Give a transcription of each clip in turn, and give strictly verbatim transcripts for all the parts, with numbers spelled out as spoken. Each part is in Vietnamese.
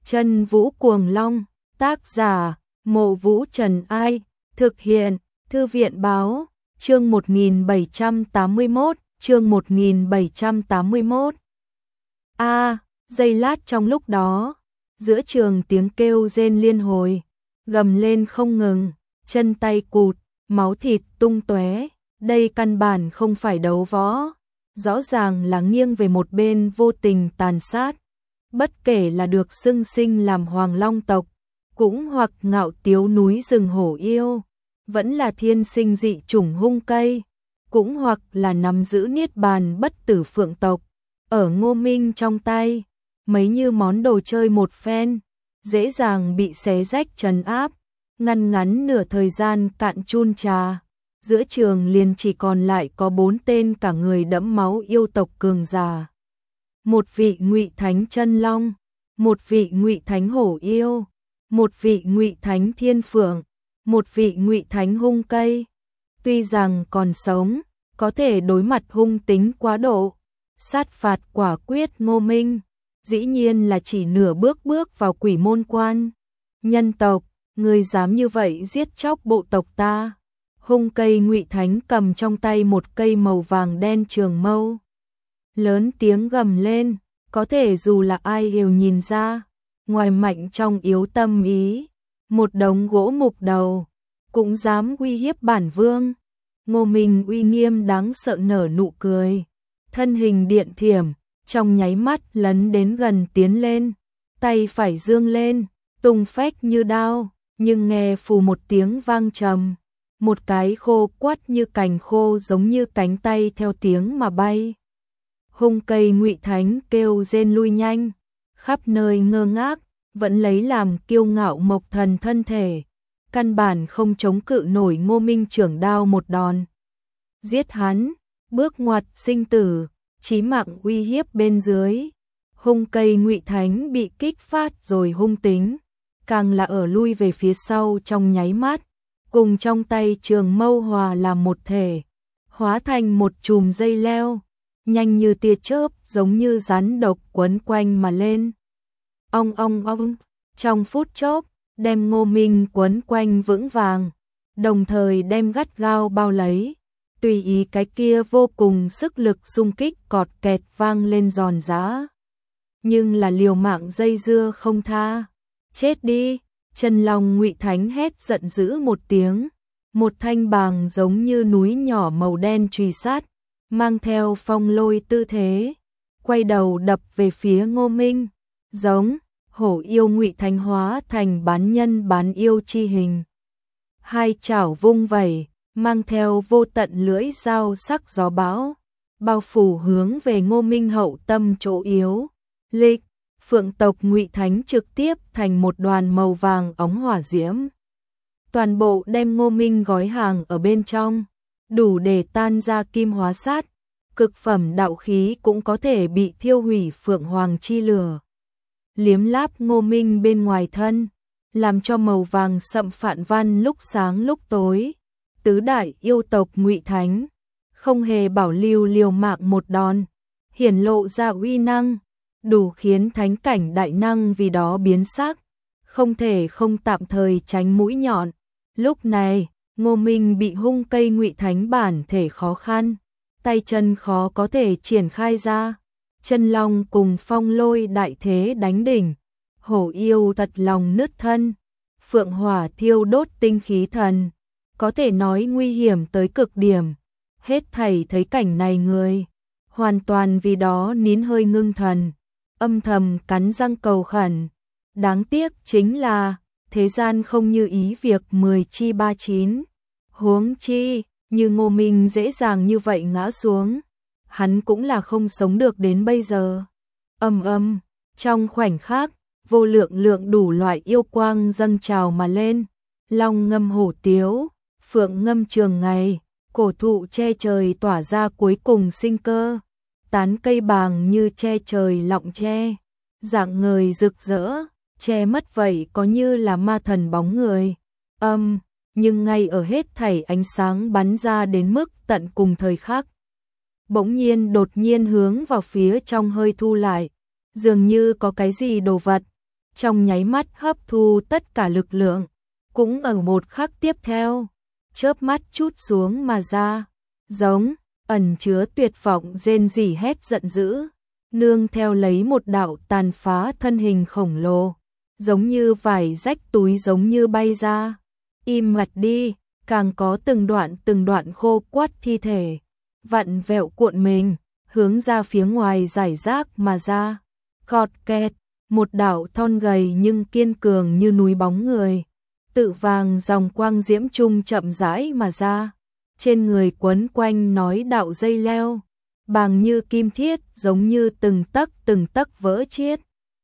Chân Vũ Cuồng Long, tác giả, Mộ Vũ Trần Ai, thực hiện, Thư viện Báo, chương một nghìn bảy trăm tám mươi mốt, chương một nghìn bảy trăm tám mươi mốt. A, à, giây lát trong lúc đó, giữa trường tiếng kêu rên liên hồi, gầm lên không ngừng, chân tay cụt, máu thịt tung tóe, đây căn bản không phải đấu võ, rõ ràng là nghiêng về một bên vô tình tàn sát. Bất kể là được xưng sinh làm Hoàng Long tộc, cũng hoặc ngạo tiếu núi rừng hổ yêu, vẫn là thiên sinh dị chủng hung cây, cũng hoặc là nắm giữ niết bàn bất tử phượng tộc, ở Ngô Minh trong tay, mấy như món đồ chơi một phen, dễ dàng bị xé rách trấn áp, ngăn ngắn nửa thời gian cạn chun trà, giữa trường liền chỉ còn lại có bốn tên cả người đẫm máu yêu tộc cường giả. Một vị Ngụy Thánh Chân Long, một vị Ngụy Thánh Hổ Yêu, một vị Ngụy Thánh Thiên Phượng, một vị Ngụy Thánh Hung Cây. Tuy rằng còn sống, có thể đối mặt hung tính quá độ, sát phạt quả quyết Ngô Minh, dĩ nhiên là chỉ nửa bước bước vào quỷ môn quan. Nhân tộc, người dám như vậy giết chóc bộ tộc ta. Hung Cây Ngụy Thánh cầm trong tay một cây màu vàng đen trường mâu, lớn tiếng gầm lên, có thể dù là ai đều nhìn ra, ngoài mạnh trong yếu tâm ý, một đống gỗ mục đầu, cũng dám uy hiếp bản vương. Ngô Minh uy nghiêm đáng sợ nở nụ cười, thân hình điện thiểm, trong nháy mắt lấn đến gần tiến lên, tay phải dương lên, tung phách như đao, nhưng nghe phù một tiếng vang trầm, một cái khô quắt như cành khô giống như cánh tay theo tiếng mà bay. Hung Cây Ngụy Thánh kêu rên lui nhanh, khắp nơi ngơ ngác, vẫn lấy làm kiêu ngạo mộc thần thân thể, căn bản không chống cự nổi Ngô Minh trưởng đao một đòn. Giết hắn, bước ngoặt sinh tử, chí mạng uy hiếp bên dưới. Hung Cây Ngụy Thánh bị kích phát rồi hung tính, càng là ở lui về phía sau trong nháy mắt, cùng trong tay trường mâu hòa làm một thể, hóa thành một chùm dây leo, nhanh như tia chớp giống như rắn độc quấn quanh mà lên. Ong ong ong, trong phút chốc, đem Ngô Minh quấn quanh vững vàng, đồng thời đem gắt gao bao lấy, tùy ý cái kia vô cùng sức lực xung kích cọt kẹt vang lên giòn giã. Nhưng là liều mạng dây dưa không tha. Chết đi, Chân Long Ngụy Thánh hét giận dữ một tiếng, một thanh bàng giống như núi nhỏ màu đen truy sát, mang theo phong lôi tư thế, quay đầu đập về phía Ngô Minh, giống hổ yêu Ngụy Thánh hóa thành bán nhân bán yêu chi hình. Hai chảo vung vẩy, mang theo vô tận lưỡi dao sắc gió bão, bao phủ hướng về Ngô Minh hậu tâm chỗ yếu. Lịch, Phượng tộc Ngụy Thánh trực tiếp thành một đoàn màu vàng óng hỏa diễm. Toàn bộ đem Ngô Minh gói hàng ở bên trong, đủ để tan ra kim hóa sát, cực phẩm đạo khí cũng có thể bị thiêu hủy Phượng Hoàng chi lửa. Liếm láp Ngô Minh bên ngoài thân, làm cho màu vàng sậm phản văn lúc sáng lúc tối. Tứ đại yêu tộc Ngụy Thánh, không hề bảo lưu liều mạng một đòn, hiển lộ ra uy năng, đủ khiến thánh cảnh đại năng vì đó biến sắc, không thể không tạm thời tránh mũi nhọn. Lúc này, Ngô Minh bị Hung Cây Ngụy Thánh bản thể khó khăn, tay chân khó có thể triển khai ra. Chân Long cùng phong lôi đại thế đánh đỉnh, hổ yêu tật lòng nứt thân, phượng hỏa thiêu đốt tinh khí thần, có thể nói nguy hiểm tới cực điểm. Hết thảy thấy cảnh này người, hoàn toàn vì đó nín hơi ngưng thần, âm thầm cắn răng cầu khẩn. Đáng tiếc chính là, thế gian không như ý việc mười chi ba chín. Huống chi, như Ngô Minh dễ dàng như vậy ngã xuống, hắn cũng là không sống được đến bây giờ. Âm âm, trong khoảnh khắc, vô lượng lượng đủ loại yêu quang dâng trào mà lên, long ngâm hổ tiếu, phượng ngâm trường ngày, cổ thụ che trời tỏa ra cuối cùng sinh cơ, tán cây bàng như che trời lọng che, dạng người rực rỡ, che mất vậy có như là ma thần bóng người. Âm, nhưng ngay ở hết thảy ánh sáng bắn ra đến mức tận cùng thời khắc, bỗng nhiên đột nhiên hướng vào phía trong hơi thu lại, dường như có cái gì đồ vật trong nháy mắt hấp thu tất cả lực lượng, cũng ở một khắc tiếp theo, chớp mắt chút xuống mà ra, giống ẩn chứa tuyệt vọng rên rỉ hét giận dữ, nương theo lấy một đạo tàn phá thân hình khổng lồ, giống như vải rách túi giống như bay ra. Im bặt đi, càng có từng đoạn từng đoạn khô quắt thi thể, vặn vẹo cuộn mình, hướng ra phía ngoài giải rác mà ra. Khọt kẹt, một đạo thon gầy nhưng kiên cường như núi bóng người, tự vàng dòng quang diễm trung chậm rãi mà ra. Trên người quấn quanh nói đạo dây leo, bàng như kim thiết, giống như từng tấc từng tấc vỡ chiết,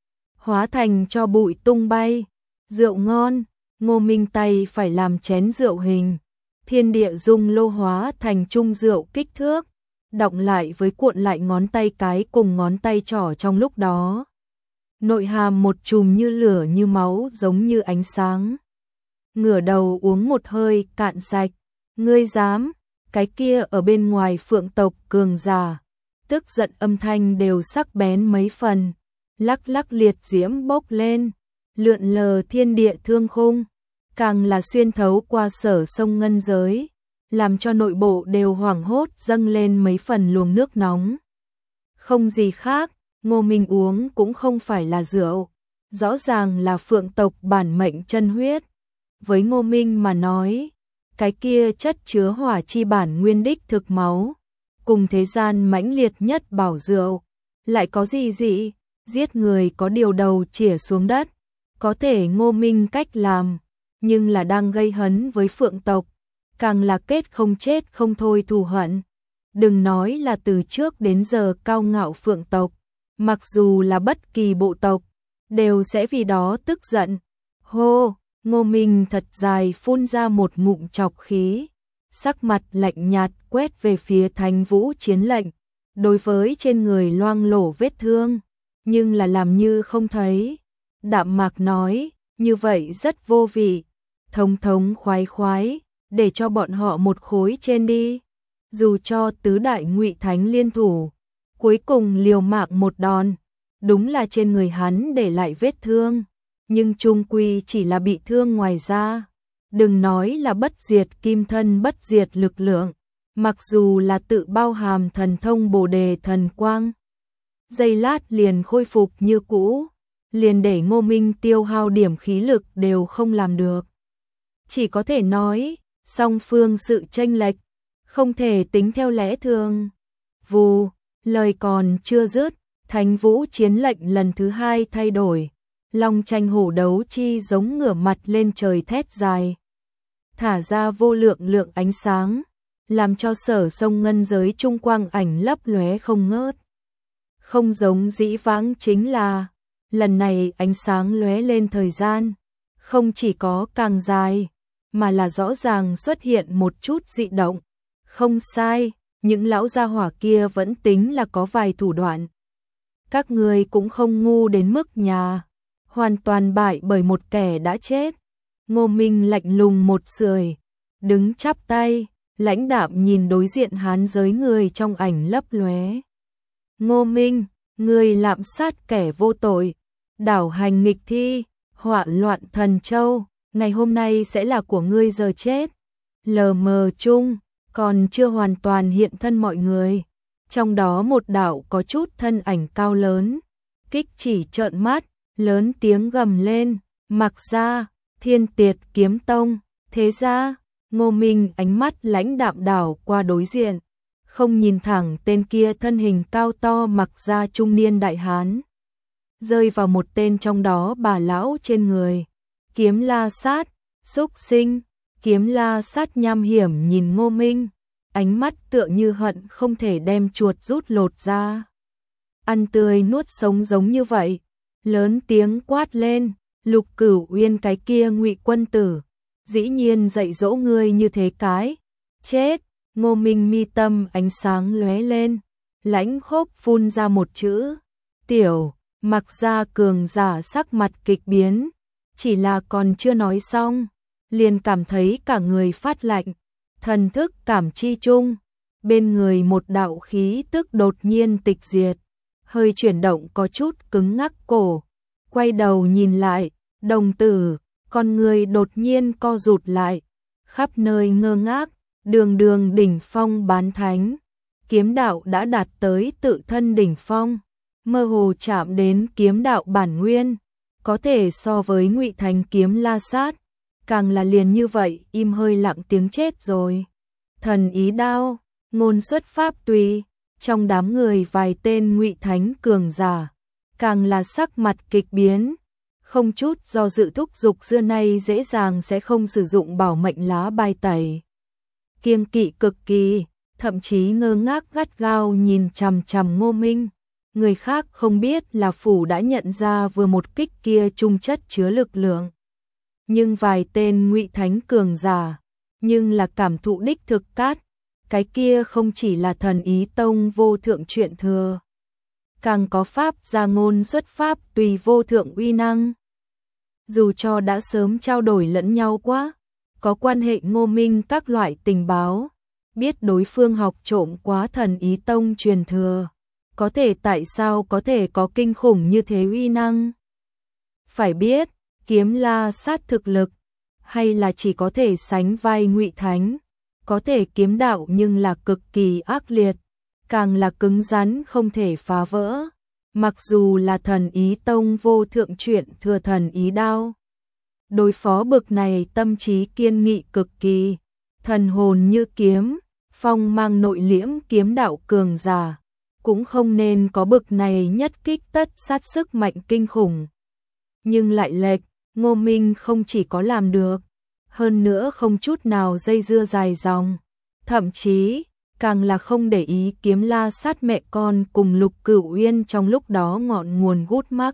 hóa thành cho bụi tung bay. Rượu ngon, Ngô Minh tay phải làm chén rượu hình, thiên địa dung lô hóa thành chung rượu kích thước, đọng lại với cuộn lại ngón tay cái cùng ngón tay trỏ trong lúc đó. Nội hàm một chùm như lửa như máu giống như ánh sáng. Ngửa đầu uống một hơi cạn sạch, ngươi dám, cái kia ở bên ngoài phượng tộc cường giả, tức giận âm thanh đều sắc bén mấy phần, lắc lắc liệt diễm bốc lên, lượn lờ thiên địa thương khung, càng là xuyên thấu qua sở sông ngân giới, làm cho nội bộ đều hoảng hốt dâng lên mấy phần luồng nước nóng. Không gì khác, Ngô Minh uống cũng không phải là rượu, rõ ràng là phượng tộc bản mệnh chân huyết. Với Ngô Minh mà nói, cái kia chất chứa hỏa chi bản nguyên đích thực máu, cùng thế gian mãnh liệt nhất bảo rượu, lại có gì dị, giết người có điều đầu chĩa xuống đất, có thể Ngô Minh cách làm, nhưng là đang gây hấn với phượng tộc, càng là kết không chết không thôi thù hận. Đừng nói là từ trước đến giờ cao ngạo phượng tộc, mặc dù là bất kỳ bộ tộc, đều sẽ vì đó tức giận. Hô, Ngô Minh thật dài phun ra một ngụm trọc khí, sắc mặt lạnh nhạt quét về phía Thanh Vũ Chiến lệnh, đối với trên người loang lổ vết thương, nhưng là làm như không thấy. Đạm mạc nói, như vậy rất vô vị, thống thống khoái khoái, để cho bọn họ một khối trên đi. Dù cho tứ đại ngụy thánh liên thủ, cuối cùng liều mạng một đòn, đúng là trên người hắn để lại vết thương, nhưng chung quy chỉ là bị thương ngoài da. Đừng nói là bất diệt kim thân bất diệt lực lượng, mặc dù là tự bao hàm thần thông bồ đề thần quang, giây lát liền khôi phục như cũ, liền để Ngô Minh tiêu hao điểm khí lực đều không làm được. Chỉ có thể nói, song phương sự chênh lệch, không thể tính theo lẽ thường. Vù, lời còn chưa dứt, Thanh Vũ Chiến lệnh lần thứ hai thay đổi, long tranh hổ đấu chi giống ngửa mặt lên trời thét dài, thả ra vô lượng lượng ánh sáng, làm cho sở sông ngân giới trung quang ảnh lấp lóe không ngớt. Không giống dĩ vãng chính là, lần này ánh sáng lóe lên thời gian, không chỉ có càng dài, mà là rõ ràng xuất hiện một chút dị động. Không sai, những lão gia hỏa kia vẫn tính là có vài thủ đoạn. Các người cũng không ngu đến mức nhà, hoàn toàn bại bởi một kẻ đã chết. Ngô Minh lạnh lùng một sưởi, đứng chắp tay, lãnh đạm nhìn đối diện hán giới người trong ảnh lấp lóe. Ngô Minh, người lạm sát kẻ vô tội, đảo hành nghịch thi, họa loạn thần châu, ngày hôm nay sẽ là của ngươi giờ chết. Lờ mờ chung, còn chưa hoàn toàn hiện thân mọi người, trong đó một đạo có chút thân ảnh cao lớn, kích chỉ trợn mắt, lớn tiếng gầm lên, mặc ra, Thiên Tiệt Kiếm Tông, thế ra. Ngô Minh ánh mắt lãnh đạm đảo qua đối diện, không nhìn thẳng tên kia thân hình cao to mặc ra trung niên đại hán, rơi vào một tên trong đó bà lão trên người. Kiếm La Sát, xúc sinh. Kiếm La Sát nham hiểm nhìn Ngô Minh, ánh mắt tựa như hận không thể đem chuột rút lột ra, ăn tươi nuốt sống giống như vậy. Lớn tiếng quát lên, Lục Cửu Uyên cái kia ngụy quân tử, dĩ nhiên dạy dỗ ngươi như thế cái. Chết. Ngô Minh mi tâm ánh sáng lóe lên, lãnh khốc phun ra một chữ, tiểu. Mặc ra cường giả sắc mặt kịch biến, chỉ là còn chưa nói xong, liền cảm thấy cả người phát lạnh, thần thức cảm chi chung, bên người một đạo khí tức đột nhiên tịch diệt, hơi chuyển động có chút cứng ngắc cổ, quay đầu nhìn lại, đồng tử, con người đột nhiên co rụt lại, khắp nơi ngơ ngác, đường đường đỉnh phong bán thánh. Kiếm đạo đã đạt tới tự thân đỉnh phong, mơ hồ chạm đến kiếm đạo bản nguyên, có thể so với Ngụy Thánh kiếm la sát, càng là liền như vậy im hơi lặng tiếng chết rồi. Thần ý đao, ngôn xuất pháp tùy, trong đám người vài tên Ngụy Thánh cường giả, càng là sắc mặt kịch biến, không chút do dự thúc giục xưa nay dễ dàng sẽ không sử dụng bảo mệnh lá bài tẩy. Kiêng kỵ cực kỳ, thậm chí ngơ ngác gắt gao nhìn chằm chằm Ngô Minh. Người khác không biết là phủ đã nhận ra vừa một kích kia trung chất chứa lực lượng. Nhưng vài tên Ngụy Thánh cường giả, nhưng là cảm thụ đích thực cát, cái kia không chỉ là thần ý tông vô thượng truyện thừa, càng có pháp gia ngôn xuất pháp tùy vô thượng uy năng. Dù cho đã sớm trao đổi lẫn nhau quá, có quan hệ Ngô Minh các loại tình báo, biết đối phương học trộm quá thần ý tông truyền thừa, có thể tại sao có thể có kinh khủng như thế uy năng. Phải biết, kiếm la sát thực lực, hay là chỉ có thể sánh vai Ngụy Thánh, có thể kiếm đạo nhưng là cực kỳ ác liệt, càng là cứng rắn không thể phá vỡ. Mặc dù là thần ý tông vô thượng truyện thừa thần ý đao, đối phó bực này tâm trí kiên nghị cực kỳ, thần hồn như kiếm, phong mang nội liễm kiếm đạo cường giả, cũng không nên có bực này nhất kích tất sát sức mạnh kinh khủng. Nhưng lại lệch, Ngô Minh không chỉ có làm được, hơn nữa không chút nào dây dưa dài dòng, thậm chí càng là không để ý kiếm la sát mẹ con cùng Lục Cửu Uyên trong lúc đó ngọn nguồn gút mắc.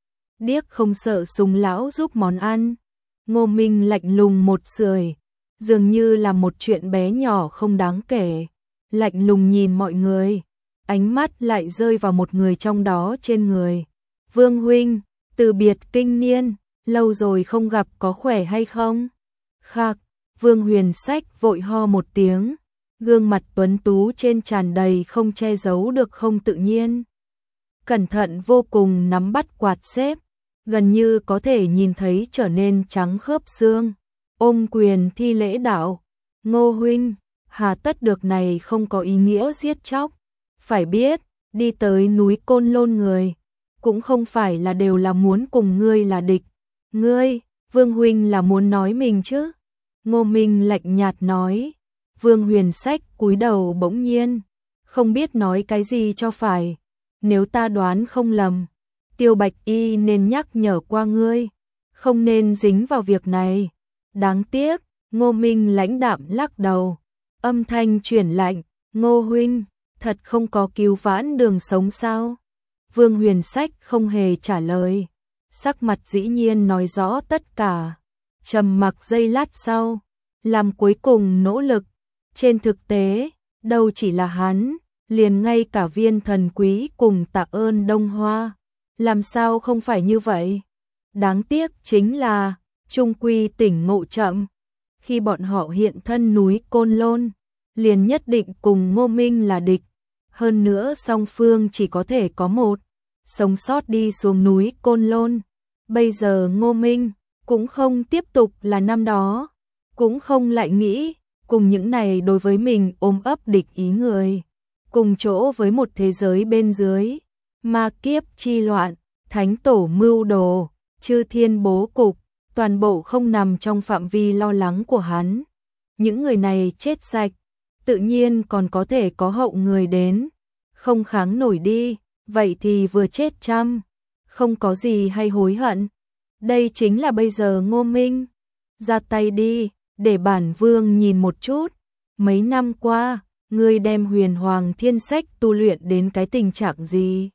Điếc không sợ sùng lão giúp món ăn. Ngô Minh lạnh lùng một sưởi, dường như là một chuyện bé nhỏ không đáng kể, lạnh lùng nhìn mọi người, ánh mắt lại rơi vào một người trong đó trên người. Vương huynh, từ biệt kinh niên, lâu rồi không gặp, có khỏe hay không? Khạc, Vương Huyền Sách vội ho một tiếng, gương mặt tuấn tú trên tràn đầy không che giấu được không tự nhiên. Cẩn thận vô cùng nắm bắt quạt xếp, gần như có thể nhìn thấy trở nên trắng khớp xương, ôm quyền thi lễ đạo, Ngô huynh, hà tất được này không có ý nghĩa giết chóc, phải biết, đi tới núi Côn Lôn người, cũng không phải là đều là muốn cùng ngươi là địch, ngươi, Vương huynh là muốn nói mình chứ? Ngô Minh lạnh nhạt nói. Vương Huyền Sách cúi đầu bỗng nhiên, không biết nói cái gì cho phải, nếu ta đoán không lầm, Tiêu Bạch Y nên nhắc nhở qua ngươi, không nên dính vào việc này. Đáng tiếc, Ngô Minh lãnh đạm lắc đầu, âm thanh chuyển lạnh, Ngô huynh, thật không có cứu vãn đường sống sao? Vương Huyền Sách không hề trả lời, sắc mặt dĩ nhiên nói rõ tất cả, trầm mặc giây lát sau, làm cuối cùng nỗ lực. Trên thực tế, đâu chỉ là hắn, liền ngay cả Viên Thần Quý cùng Tạ Ơn Đông Hoa, làm sao không phải như vậy? Đáng tiếc chính là, trung quy tỉnh ngộ chậm, khi bọn họ hiện thân núi Côn Lôn, liền nhất định cùng Ngô Minh là địch, hơn nữa song phương chỉ có thể có một, sống sót đi xuống núi Côn Lôn. Bây giờ Ngô Minh cũng không tiếp tục là năm đó, cũng không lại nghĩ cùng những này đối với mình ôm ấp địch ý người, cùng chỗ với một thế giới bên dưới, ma kiếp chi loạn, thánh tổ mưu đồ, chư thiên bố cục, toàn bộ không nằm trong phạm vi lo lắng của hắn. Những người này chết sạch, tự nhiên còn có thể có hậu người đến, không kháng nổi đi, vậy thì vừa chết trăm, không có gì hay hối hận. Đây chính là bây giờ Ngô Minh, ra tay đi, để bản vương nhìn một chút, mấy năm qua, ngươi đem Huyền Hoàng Thiên Sách tu luyện đến cái tình trạng gì?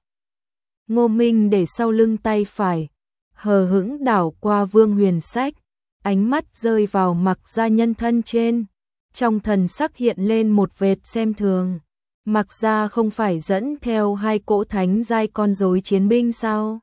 Ngô Minh để sau lưng tay phải, hờ hững đảo qua Vương Huyền Sách, ánh mắt rơi vào Mặc Gia nhân thân trên, trong thần sắc hiện lên một vệt xem thường. Mặc Gia không phải dẫn theo hai cỗ thánh giai con rối chiến binh sao?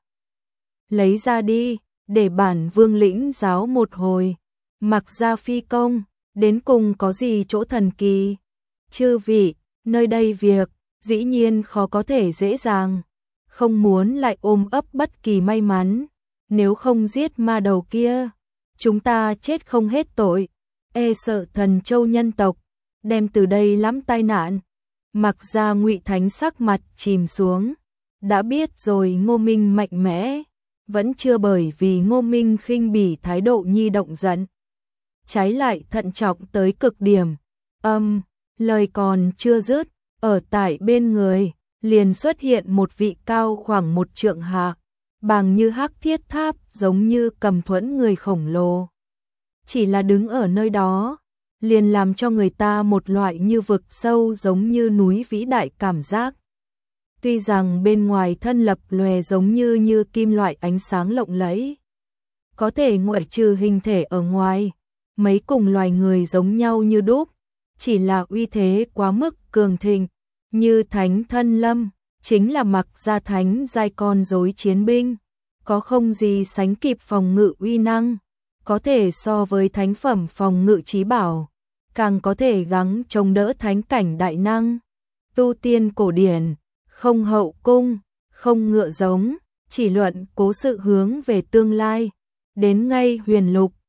Lấy ra đi, để bản vương lĩnh giáo một hồi. Mặc Gia phi công, đến cùng có gì chỗ thần kỳ? Chư vị, nơi đây việc, dĩ nhiên khó có thể dễ dàng, không muốn lại ôm ấp bất kỳ may mắn, nếu không giết ma đầu kia, chúng ta chết không hết tội, e sợ Thần Châu nhân tộc đem từ đây lắm tai nạn. Mặc ra Ngụy Thánh sắc mặt chìm xuống, đã biết rồi Ngô Minh mạnh mẽ, vẫn chưa bởi vì Ngô Minh khinh bỉ thái độ nhi động giận, trái lại thận trọng tới cực điểm. Âm, lời còn chưa dứt, ở tại bên người liền xuất hiện một vị cao khoảng một trượng hạ, bằng như hắc thiết tháp, giống như cầm thuẫn người khổng lồ. Chỉ là đứng ở nơi đó, liền làm cho người ta một loại như vực sâu giống như núi vĩ đại cảm giác. Tuy rằng bên ngoài thân lập lòe giống như như kim loại ánh sáng lộng lẫy, có thể ngoại trừ hình thể ở ngoài, mấy cùng loài người giống nhau như đúc, chỉ là uy thế quá mức cường thịnh, như thánh thân lâm, chính là Mặc Gia thánh giai con rối chiến binh, có không gì sánh kịp phòng ngự uy năng, có thể so với thánh phẩm phòng ngự chí bảo, càng có thể gắng chống đỡ thánh cảnh đại năng. Tu tiên cổ điển, không hậu cung, không ngựa giống, chỉ luận cố sự hướng về tương lai, đến ngay huyền lục,